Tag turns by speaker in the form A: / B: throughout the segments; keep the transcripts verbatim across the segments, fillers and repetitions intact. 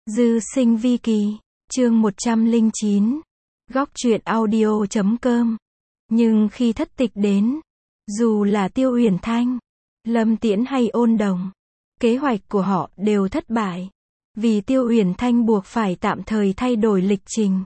A: Dư sinh vi kỳ, chương một trăm lẻ chín, góc truyện audio chấm com. Nhưng khi thất tịch đến, dù là Tiêu Uyển Thanh, Lâm Tiễn hay Ôn Đồng, kế hoạch của họ đều thất bại. Vì Tiêu Uyển Thanh buộc phải tạm thời thay đổi lịch trình,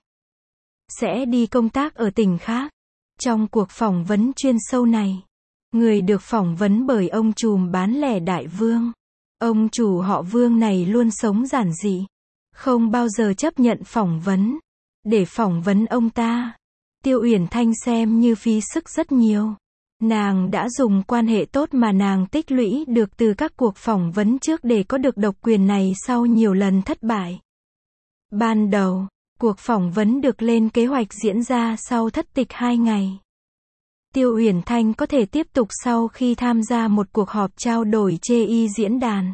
A: sẽ đi công tác ở tỉnh khác. Trong cuộc phỏng vấn chuyên sâu này, người được phỏng vấn bởi ông trùm bán lẻ Đại Vương. Ông chủ họ Vương này luôn sống giản dị, không bao giờ chấp nhận phỏng vấn. Để phỏng vấn ông ta, Tiêu Uyển Thanh xem như phí sức rất nhiều. Nàng đã dùng quan hệ tốt mà nàng tích lũy được từ các cuộc phỏng vấn trước để có được độc quyền này sau nhiều lần thất bại. Ban đầu, cuộc phỏng vấn được lên kế hoạch diễn ra sau thất tịch hai ngày. Tiêu Uyển Thanh có thể tiếp tục sau khi tham gia một cuộc họp trao đổi chê y diễn đàn.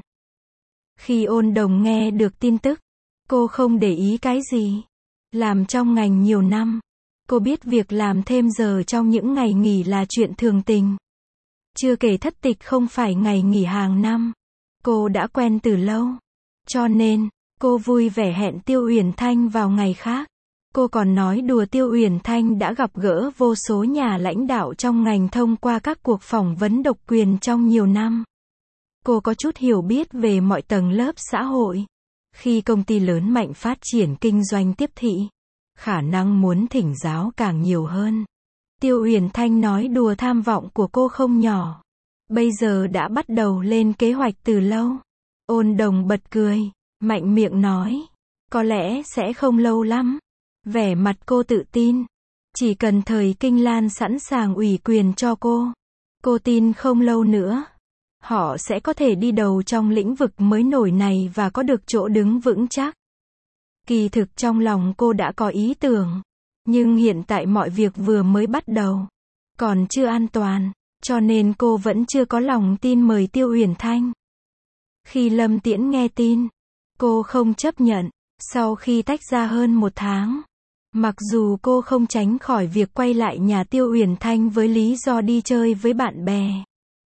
A: Khi Ôn Đồng nghe được tin tức, cô không để ý cái gì. Làm trong ngành nhiều năm, cô biết việc làm thêm giờ trong những ngày nghỉ là chuyện thường tình. Chưa kể thất tịch không phải ngày nghỉ hàng năm, cô đã quen từ lâu. Cho nên, cô vui vẻ hẹn Tiêu Uyển Thanh vào ngày khác. Cô còn nói đùa Tiêu Uyển Thanh đã gặp gỡ vô số nhà lãnh đạo trong ngành thông qua các cuộc phỏng vấn độc quyền trong nhiều năm. Cô có chút hiểu biết về mọi tầng lớp xã hội. Khi công ty lớn mạnh phát triển kinh doanh tiếp thị, khả năng muốn thỉnh giáo càng nhiều hơn. Tiêu Uyển Thanh nói đùa tham vọng của cô không nhỏ. Bây giờ đã bắt đầu lên kế hoạch từ lâu. Ôn Đồng bật cười, mạnh miệng nói, có lẽ sẽ không lâu lắm. Vẻ mặt cô tự tin. Chỉ cần thời Kinh Lan sẵn sàng ủy quyền cho cô, cô tin không lâu nữa, họ sẽ có thể đi đầu trong lĩnh vực mới nổi này và có được chỗ đứng vững chắc. Kỳ thực trong lòng cô đã có ý tưởng, nhưng hiện tại mọi việc vừa mới bắt đầu, còn chưa an toàn, cho nên cô vẫn chưa có lòng tin mời Tiêu Uyển Thanh. Khi Lâm Tiễn nghe tin, cô không chấp nhận. Sau khi tách ra hơn một tháng, mặc dù cô không tránh khỏi việc quay lại nhà Tiêu Uyển Thanh với lý do đi chơi với bạn bè,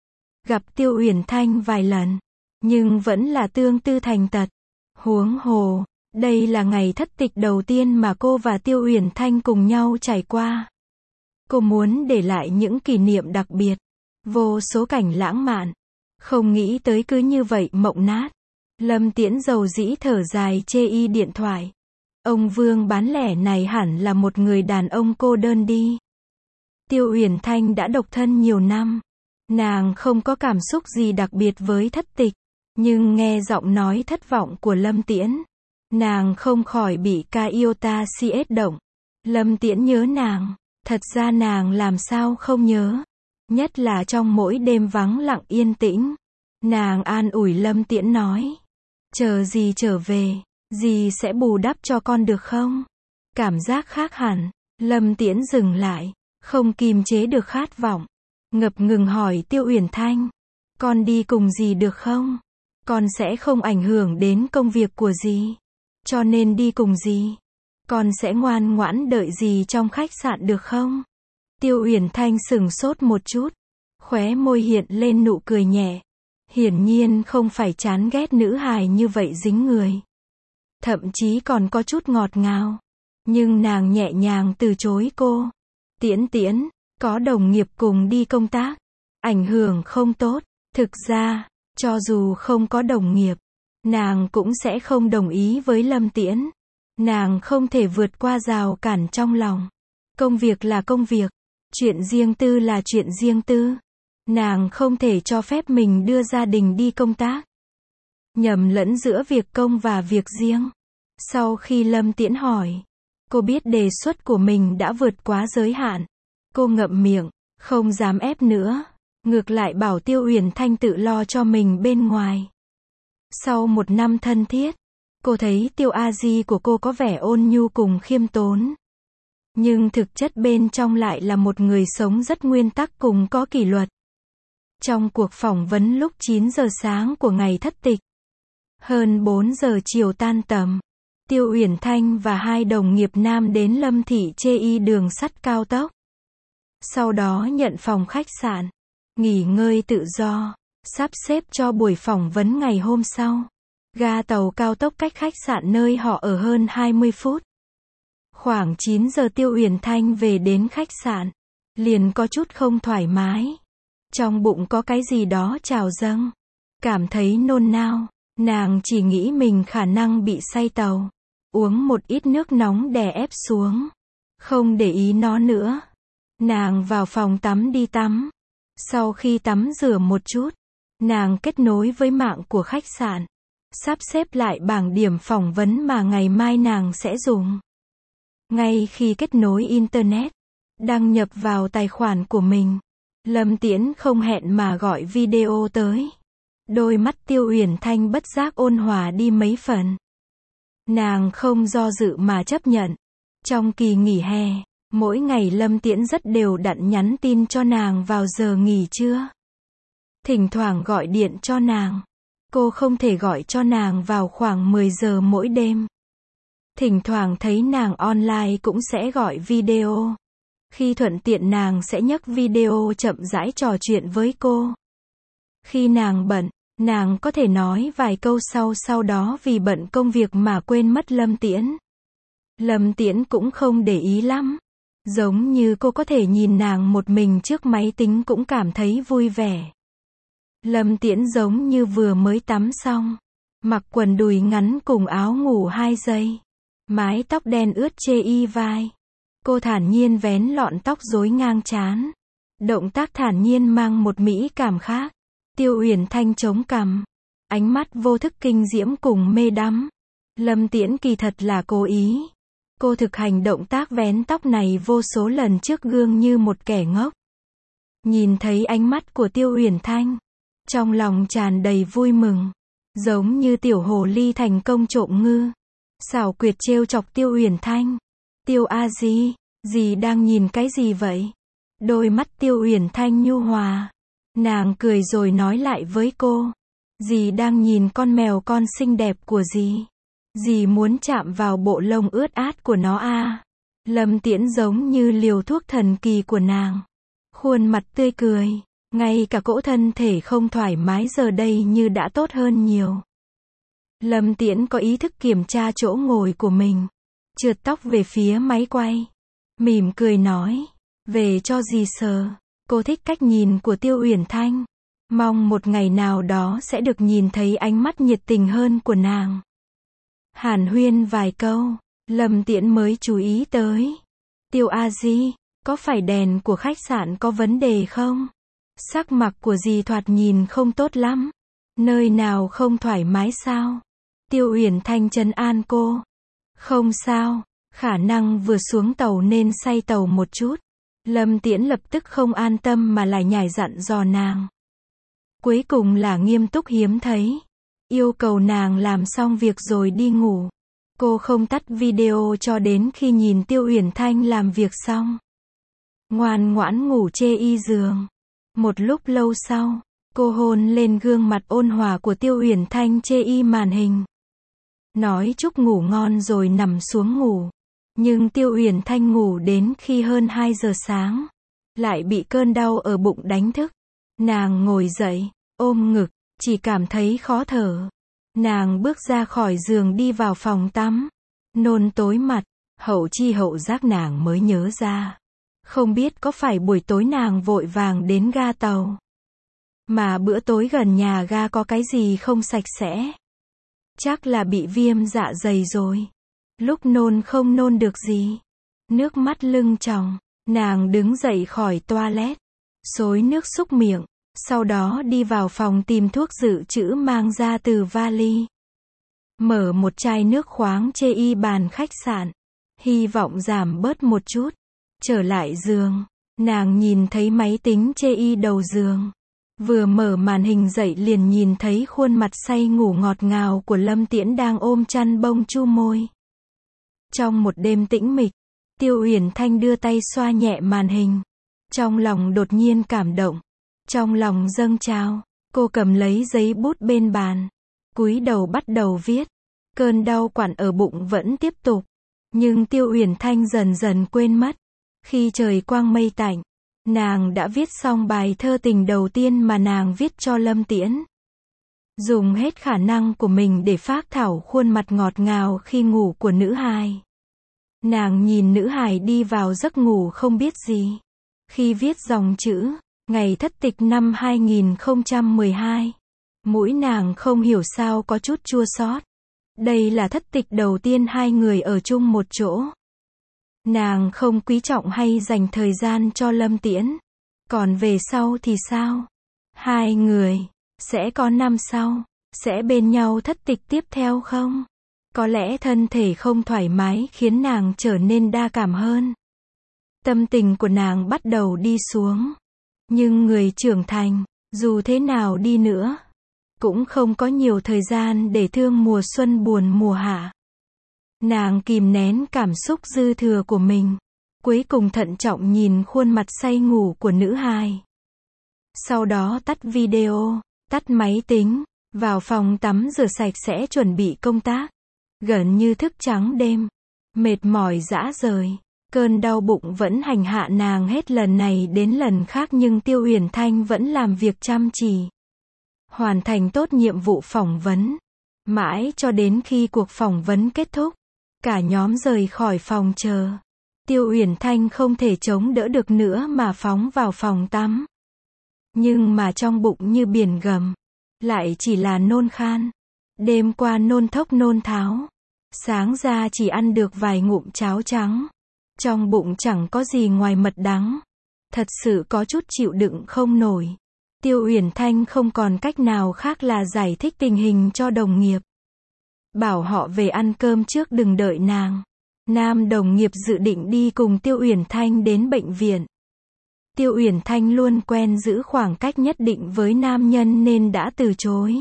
A: gặp Tiêu Uyển Thanh vài lần, nhưng vẫn là tương tư thành tật. Huống hồ, đây là ngày thất tịch đầu tiên mà cô và Tiêu Uyển Thanh cùng nhau trải qua. Cô muốn để lại những kỷ niệm đặc biệt, vô số cảnh lãng mạn. Không nghĩ tới cứ như vậy mộng nát. Lâm Tiễn dầu dĩ thở dài chê y điện thoại. Ông Vương bán lẻ này hẳn là một người đàn ông cô đơn đi. Tiêu Uyển Thanh đã độc thân nhiều năm. Nàng không có cảm xúc gì đặc biệt với thất tịch. Nhưng nghe giọng nói thất vọng của Lâm Tiễn, nàng không khỏi bị ca iota cs động. Lâm Tiễn nhớ nàng. Thật ra nàng làm sao không nhớ. Nhất là trong mỗi đêm vắng lặng yên tĩnh. Nàng an ủi Lâm Tiễn nói, chờ dì trở về, dì sẽ bù đắp cho con được không? Cảm giác khác hẳn. Lâm Tiễn dừng lại, không kìm chế được khát vọng, ngập ngừng hỏi Tiêu Uyển Thanh, con đi cùng dì được không? Con sẽ không ảnh hưởng đến công việc của dì, cho nên đi cùng dì. Con sẽ ngoan ngoãn đợi dì trong khách sạn được không? Tiêu Uyển Thanh sửng sốt một chút, khóe môi hiện lên nụ cười nhẹ. Hiển nhiên không phải chán ghét nữ hài như vậy dính người. Thậm chí còn có chút ngọt ngào. Nhưng nàng nhẹ nhàng từ chối cô. Tiễn Tiễn, có đồng nghiệp cùng đi công tác, ảnh hưởng không tốt. Thực ra, cho dù không có đồng nghiệp, nàng cũng sẽ không đồng ý với Lâm Tiễn. Nàng không thể vượt qua rào cản trong lòng. Công việc là công việc, chuyện riêng tư là chuyện riêng tư. Nàng không thể cho phép mình đưa gia đình đi công tác, nhầm lẫn giữa việc công và việc riêng. Sau khi Lâm Tiễn hỏi, cô biết đề xuất của mình đã vượt quá giới hạn. Cô ngậm miệng, không dám ép nữa. Ngược lại bảo Tiêu Uyển Thanh tự lo cho mình bên ngoài. Sau một năm thân thiết, cô thấy Tiêu A Di của cô có vẻ ôn nhu cùng khiêm tốn. Nhưng thực chất bên trong lại là một người sống rất nguyên tắc cùng có kỷ luật. Trong cuộc phỏng vấn lúc chín giờ sáng của ngày thất tịch, hơn bốn giờ chiều tan tầm, Tiêu Uyển Thanh và hai đồng nghiệp nam đến Lâm Thị chê y đường sắt cao tốc. Sau đó nhận phòng khách sạn, nghỉ ngơi tự do, sắp xếp cho buổi phỏng vấn ngày hôm sau. Ga tàu cao tốc cách khách sạn nơi họ ở hơn hai mươi phút. Khoảng chín giờ Tiêu Uyển Thanh về đến khách sạn. Liền có chút không thoải mái. Trong bụng có cái gì đó trào dâng. Cảm thấy nôn nao. Nàng chỉ nghĩ mình khả năng bị say tàu. Uống một ít nước nóng đè ép xuống. Không để ý nó nữa. Nàng vào phòng tắm đi tắm. Sau khi tắm rửa một chút, nàng kết nối với mạng của khách sạn. Sắp xếp lại bảng điểm phỏng vấn mà ngày mai nàng sẽ dùng. Ngay khi kết nối Internet, đăng nhập vào tài khoản của mình, Lâm Tiễn không hẹn mà gọi video tới. Đôi mắt Tiêu Uyển Thanh bất giác ôn hòa đi mấy phần. Nàng không do dự mà chấp nhận. Trong kỳ nghỉ hè, mỗi ngày Lâm Tiễn rất đều đặn nhắn tin cho nàng vào giờ nghỉ trưa. Thỉnh thoảng gọi điện cho nàng. Cô không thể gọi cho nàng vào khoảng mười giờ mỗi đêm. Thỉnh thoảng thấy nàng online cũng sẽ gọi video. Khi thuận tiện nàng sẽ nhấc video chậm rãi trò chuyện với cô. Khi nàng bận, nàng có thể nói vài câu sau sau đó vì bận công việc mà quên mất Lâm Tiễn. Lâm Tiễn cũng không để ý lắm. Giống như cô có thể nhìn nàng một mình trước máy tính cũng cảm thấy vui vẻ. Lâm Tiễn giống như vừa mới tắm xong. Mặc quần đùi ngắn cùng áo ngủ hai giây. Mái tóc đen ướt chê y vai. Cô thản nhiên vén lọn tóc rối ngang trán. Động tác thản nhiên mang một mỹ cảm khác. Tiêu Uyển Thanh chống cằm. Ánh mắt vô thức kinh diễm cùng mê đắm. Lâm Tiễn kỳ thật là cố ý. Cô thực hành động tác vén tóc này vô số lần trước gương như một kẻ ngốc. Nhìn thấy ánh mắt của Tiêu Uyển Thanh, trong lòng tràn đầy vui mừng. Giống như tiểu hồ ly thành công trộm ngư. Xảo quyệt trêu chọc Tiêu Uyển Thanh. Tiêu a di, dì đang nhìn cái gì vậy? Đôi mắt Tiêu Uyển Thanh nhu hòa. Nàng cười rồi nói lại với cô. Dì đang nhìn con mèo con xinh đẹp của dì. Dì muốn chạm vào bộ lông ướt át của nó à. Lâm Tiễn giống như liều thuốc thần kỳ của nàng. Khuôn mặt tươi cười. Ngay cả cỗ thân thể không thoải mái giờ đây như đã tốt hơn nhiều. Lâm Tiễn có ý thức kiểm tra chỗ ngồi của mình. Trượt tóc về phía máy quay. Mỉm cười nói. Về cho dì sờ. Cô thích cách nhìn của Tiêu Uyển Thanh. Mong một ngày nào đó sẽ được nhìn thấy ánh mắt nhiệt tình hơn của nàng. Hàn huyên vài câu, Lâm Tiễn mới chú ý tới. Tiêu a di, có phải đèn của khách sạn có vấn đề không? Sắc mặt của dì thoạt nhìn không tốt lắm. Nơi nào không thoải mái sao? Tiêu Uyển Thanh trấn an cô. Không sao, khả năng vừa xuống tàu nên say tàu một chút. Lâm Tiễn lập tức không an tâm mà lại nhảy dặn dò nàng. Cuối cùng là nghiêm túc hiếm thấy. Yêu cầu nàng làm xong việc rồi đi ngủ. Cô không tắt video cho đến khi nhìn Tiêu Uyển Thanh làm việc xong. Ngoan ngoãn ngủ chê y giường. Một lúc lâu sau, cô hôn lên gương mặt ôn hòa của Tiêu Uyển Thanh chê y màn hình. Nói chúc ngủ ngon rồi nằm xuống ngủ. Nhưng Tiêu Uyển Thanh ngủ đến khi hơn hai giờ sáng. Lại bị cơn đau ở bụng đánh thức. Nàng ngồi dậy, ôm ngực, chỉ cảm thấy khó thở. Nàng bước ra khỏi giường đi vào phòng tắm. Nôn tối mặt, hậu chi hậu giác nàng mới nhớ ra. Không biết có phải buổi tối nàng vội vàng đến ga tàu. Mà bữa tối gần nhà ga có cái gì không sạch sẽ. Chắc là bị viêm dạ dày rồi. Lúc nôn không nôn được gì. Nước mắt lưng tròng, nàng đứng dậy khỏi toilet. Xối nước súc miệng. Sau đó đi vào phòng tìm thuốc dự trữ mang ra từ vali. Mở một chai nước khoáng chê y bàn khách sạn. Hy vọng giảm bớt một chút. Trở lại giường. Nàng nhìn thấy máy tính chê y đầu giường. Vừa mở màn hình dậy liền nhìn thấy khuôn mặt say ngủ ngọt ngào của Lâm Tiễn đang ôm chăn bông chu môi. Trong một đêm tĩnh mịch, Tiêu Uyển Thanh đưa tay xoa nhẹ màn hình. Trong lòng đột nhiên cảm động. Trong lòng dâng trào, cô cầm lấy giấy bút bên bàn. Cúi đầu bắt đầu viết. Cơn đau quặn ở bụng vẫn tiếp tục. Nhưng Tiêu Uyển Thanh dần dần quên mất. Khi trời quang mây tạnh, nàng đã viết xong bài thơ tình đầu tiên mà nàng viết cho Lâm Tiễn. dùng hết khả năng của mình để phác thảo khuôn mặt ngọt ngào khi ngủ của nữ hài. Nàng nhìn nữ hài đi vào giấc ngủ không biết gì. Khi viết dòng chữ, ngày thất tịch năm hai nghìn không trăm mười hai, mũi nàng không hiểu sao có chút chua xót. Đây là thất tịch đầu tiên hai người ở chung một chỗ. Nàng không quý trọng hay dành thời gian cho Lâm Tiễn. Còn về sau thì sao? Hai người, sẽ có năm sau, sẽ bên nhau thất tịch tiếp theo không? Có lẽ thân thể không thoải mái khiến nàng trở nên đa cảm hơn. Tâm tình của nàng bắt đầu đi xuống. Nhưng người trưởng thành, dù thế nào đi nữa, cũng không có nhiều thời gian để thương mùa xuân buồn mùa hạ. Nàng kìm nén cảm xúc dư thừa của mình, cuối cùng thận trọng nhìn khuôn mặt say ngủ của nữ hài. Sau đó tắt video, tắt máy tính, vào phòng tắm rửa sạch sẽ chuẩn bị công tác. Gần như thức trắng đêm, mệt mỏi rã rời, cơn đau bụng vẫn hành hạ nàng hết lần này đến lần khác nhưng Tiêu Uyển Thanh vẫn làm việc chăm chỉ. Hoàn thành tốt nhiệm vụ phỏng vấn. Mãi cho đến khi cuộc phỏng vấn kết thúc, cả nhóm rời khỏi phòng chờ. Tiêu Uyển Thanh không thể chống đỡ được nữa mà phóng vào phòng tắm. Nhưng mà trong bụng như biển gầm, lại chỉ là nôn khan. Đêm qua nôn thốc nôn tháo, sáng ra chỉ ăn được vài ngụm cháo trắng. Trong bụng chẳng có gì ngoài mật đắng. Thật sự có chút chịu đựng không nổi. Tiêu Uyển Thanh không còn cách nào khác là giải thích tình hình cho đồng nghiệp. Bảo họ về ăn cơm trước đừng đợi nàng. Nam đồng nghiệp dự định đi cùng Tiêu Uyển Thanh đến bệnh viện. Tiêu Uyển Thanh luôn quen giữ khoảng cách nhất định với nam nhân nên đã từ chối.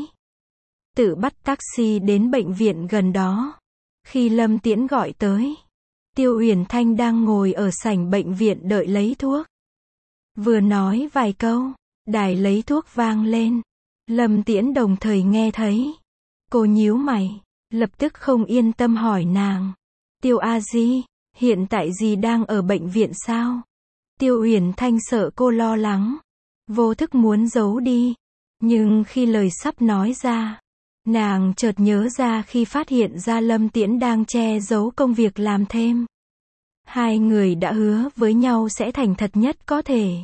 A: Tự bắt taxi đến bệnh viện gần đó. Khi Lâm Tiễn gọi tới, Tiêu Uyển Thanh đang ngồi ở sảnh bệnh viện đợi lấy thuốc. Vừa nói vài câu, đài lấy thuốc vang lên. Lâm Tiễn đồng thời nghe thấy. Cô nhíu mày, lập tức không yên tâm hỏi nàng. Tiêu a di, hiện tại dì đang ở bệnh viện sao? Tiêu Uyển Thanh sợ cô lo lắng, vô thức muốn giấu đi. Nhưng khi lời sắp nói ra, nàng chợt nhớ ra khi phát hiện ra Lâm Tiễn đang che giấu công việc làm thêm. Hai người đã hứa với nhau sẽ thành thật nhất có thể.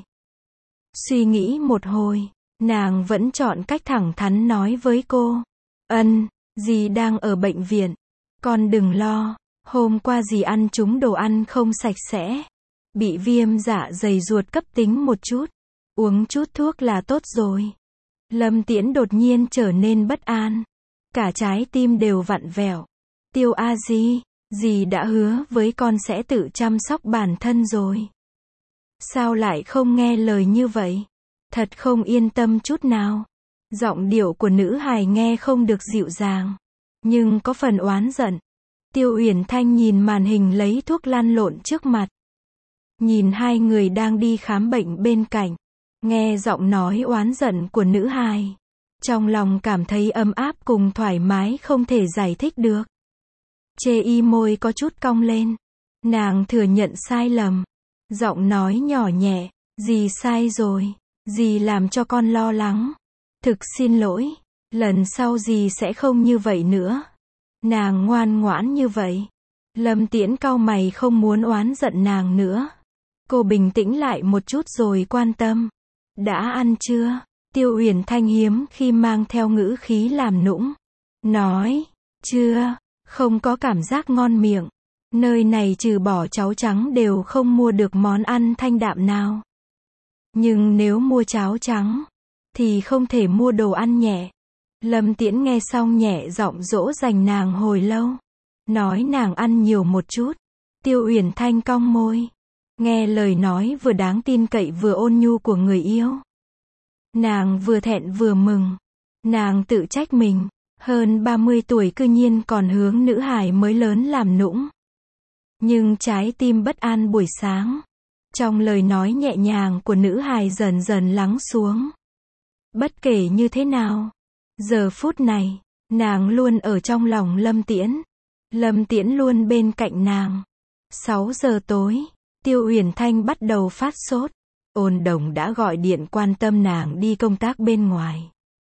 A: Suy nghĩ một hồi, nàng vẫn chọn cách thẳng thắn nói với cô. Ân, dì đang ở bệnh viện. Con đừng lo, hôm qua dì ăn trúng đồ ăn không sạch sẽ. Bị viêm dạ dày ruột cấp tính một chút. Uống chút thuốc là tốt rồi. Lâm Tiễn đột nhiên trở nên bất an. Cả trái tim đều vặn vẹo. Tiêu a di, dì đã hứa với con sẽ tự chăm sóc bản thân rồi. Sao lại không nghe lời như vậy? Thật không yên tâm chút nào. Giọng điệu của nữ hài nghe không được dịu dàng, nhưng có phần oán giận. Tiêu Uyển Thanh nhìn màn hình lấy thuốc lăn lộn trước mặt. Nhìn hai người đang đi khám bệnh bên cạnh. Nghe giọng nói oán giận của nữ hài. Trong lòng cảm thấy ấm áp cùng thoải mái không thể giải thích được. Chê y môi có chút cong lên. Nàng thừa nhận sai lầm. Giọng nói nhỏ nhẹ. Dì sai rồi. Dì làm cho con lo lắng. Thực xin lỗi. Lần sau dì sẽ không như vậy nữa. Nàng ngoan ngoãn như vậy. Lâm Tiễn cau mày không muốn oán giận nàng nữa. Cô bình tĩnh lại một chút rồi quan tâm. Đã ăn chưa? Tiêu Uyển Thanh hiếm khi mang theo ngữ khí làm nũng. Nói, chưa, không có cảm giác ngon miệng. Nơi này trừ bỏ cháo trắng đều không mua được món ăn thanh đạm nào. Nhưng nếu mua cháo trắng, thì không thể mua đồ ăn nhẹ. Lâm Tiễn nghe xong nhẹ giọng dỗ dành nàng hồi lâu. Nói nàng ăn nhiều một chút. Tiêu Uyển Thanh cong môi. Nghe lời nói vừa đáng tin cậy vừa ôn nhu của người yêu. Nàng vừa thẹn vừa mừng. Nàng tự trách mình. Hơn ba mươi tuổi cư nhiên còn hướng nữ hài mới lớn làm nũng. Nhưng trái tim bất an buổi sáng. Trong lời nói nhẹ nhàng của nữ hài dần dần lắng xuống. Bất kể như thế nào, giờ phút này, nàng luôn ở trong lòng Lâm Tiễn. Lâm Tiễn luôn bên cạnh nàng. sáu giờ tối, Tiêu Uyển Thanh bắt đầu phát sốt. Ôn Đồng đã gọi điện quan tâm nàng đi công tác bên ngoài.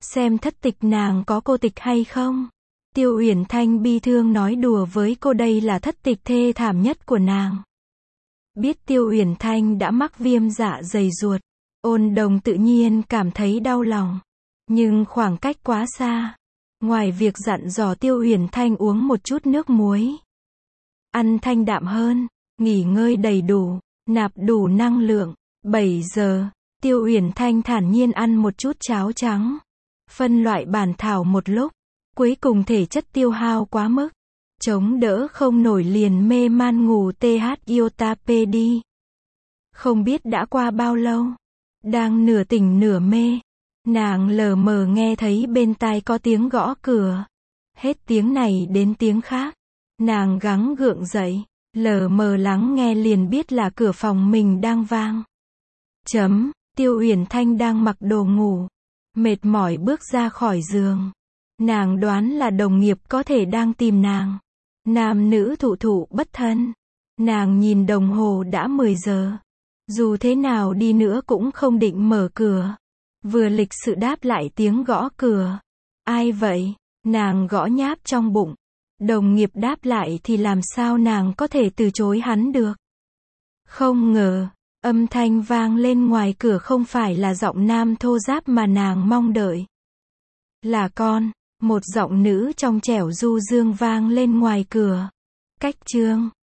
A: xem thất tịch nàng có cô tịch hay không. Tiêu Uyển Thanh bi thương nói đùa với cô đây là thất tịch thê thảm nhất của nàng. Biết Tiêu Uyển Thanh đã mắc viêm dạ dày ruột, Ôn Đồng tự nhiên cảm thấy đau lòng. Nhưng khoảng cách quá xa. Ngoài việc dặn dò Tiêu Uyển Thanh uống một chút nước muối, ăn thanh đạm hơn, nghỉ ngơi đầy đủ, nạp đủ năng lượng. bảy giờ, Tiêu Uyển Thanh thản nhiên ăn một chút cháo trắng. Phân loại bản thảo một lúc, cuối cùng thể chất tiêu hao quá mức, chống đỡ không nổi liền mê man ngủ th iota pê đi. Không biết đã qua bao lâu, đang nửa tỉnh nửa mê, nàng lờ mờ nghe thấy bên tai có tiếng gõ cửa. Hết tiếng này đến tiếng khác, nàng gắng gượng dậy, lờ mờ lắng nghe liền biết là cửa phòng mình đang vang. Chấm, Tiêu Uyển Thanh đang mặc đồ ngủ, mệt mỏi bước ra khỏi giường. Nàng đoán là đồng nghiệp có thể đang tìm nàng. Nam nữ thụ thụ bất thân. Nàng nhìn đồng hồ đã mười giờ. Dù thế nào đi nữa cũng không định mở cửa. Vừa lịch sự đáp lại tiếng gõ cửa. Ai vậy? Nàng gõ nháp trong bụng. Đồng nghiệp đáp lại thì làm sao nàng có thể từ chối hắn được. Không ngờ, âm thanh vang lên ngoài cửa không phải là giọng nam thô ráp mà nàng mong đợi. Là con, một giọng nữ trong trẻo du dương vang lên ngoài cửa. Cách chương